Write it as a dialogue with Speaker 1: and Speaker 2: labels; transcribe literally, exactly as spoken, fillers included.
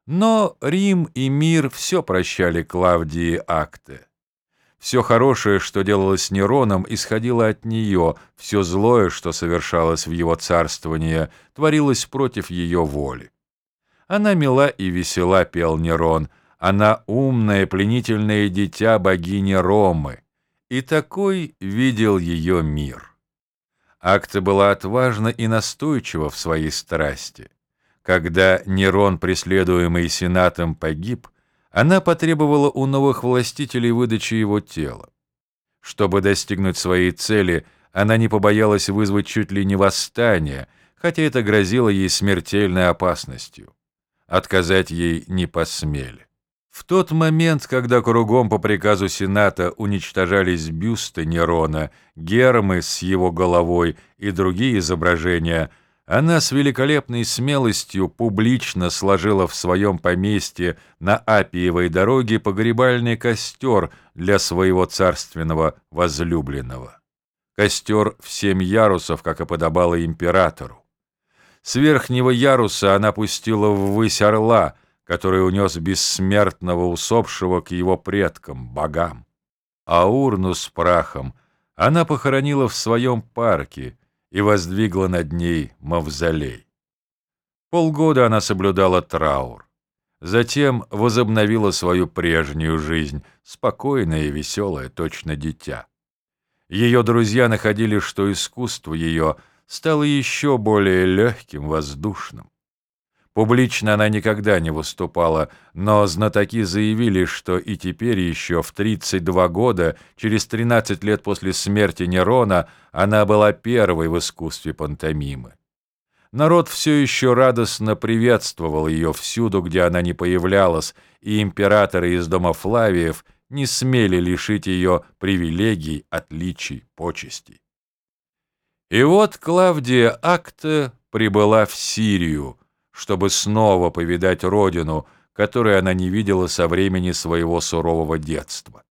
Speaker 1: Но Рим и мир все прощали Клавдии Акте. Все хорошее, что делалось с Нероном, исходило от нее, все злое, что совершалось в его царствовании, творилось против ее воли. Она мила и весела, пел Нерон, она умное, пленительное дитя богини Ромы, и такой видел ее мир. Акта была отважна и настойчива в своей страсти. Когда Нерон, преследуемый сенатом, погиб, она потребовала у новых властителей выдачи его тела. Чтобы достигнуть своей цели, она не побоялась вызвать чуть ли не восстание, хотя это грозило ей смертельной опасностью. Отказать ей не посмели. В тот момент, когда кругом по приказу Сената уничтожались бюсты Нерона, гермы с его головой и другие изображения, она с великолепной смелостью публично сложила в своем поместье на Аппиевой дороге погребальный костер для своего царственного возлюбленного. Костер в семь ярусов, как и подобало императору. С верхнего яруса она пустила ввысь орла, который унес бессмертного усопшего к его предкам, богам. А урну с прахом она похоронила в своем парке и воздвигла над ней мавзолей. Полгода она соблюдала траур. Затем возобновила свою прежнюю жизнь, спокойная и веселая, точно дитя. Ее друзья находили, что искусство ее стало еще более легким, воздушным. Публично она никогда не выступала, но знатоки заявили, что и теперь еще в тридцать два года, через тринадцать лет после смерти Нерона, она была первой в искусстве пантомимы. Народ все еще радостно приветствовал ее всюду, где она не появлялась, и императоры из дома Флавиев не смели лишить ее привилегий, отличий, почестей. И вот Клавдия Акта прибыла в Сирию, чтобы снова повидать родину, которую она не видела со времени своего сурового детства.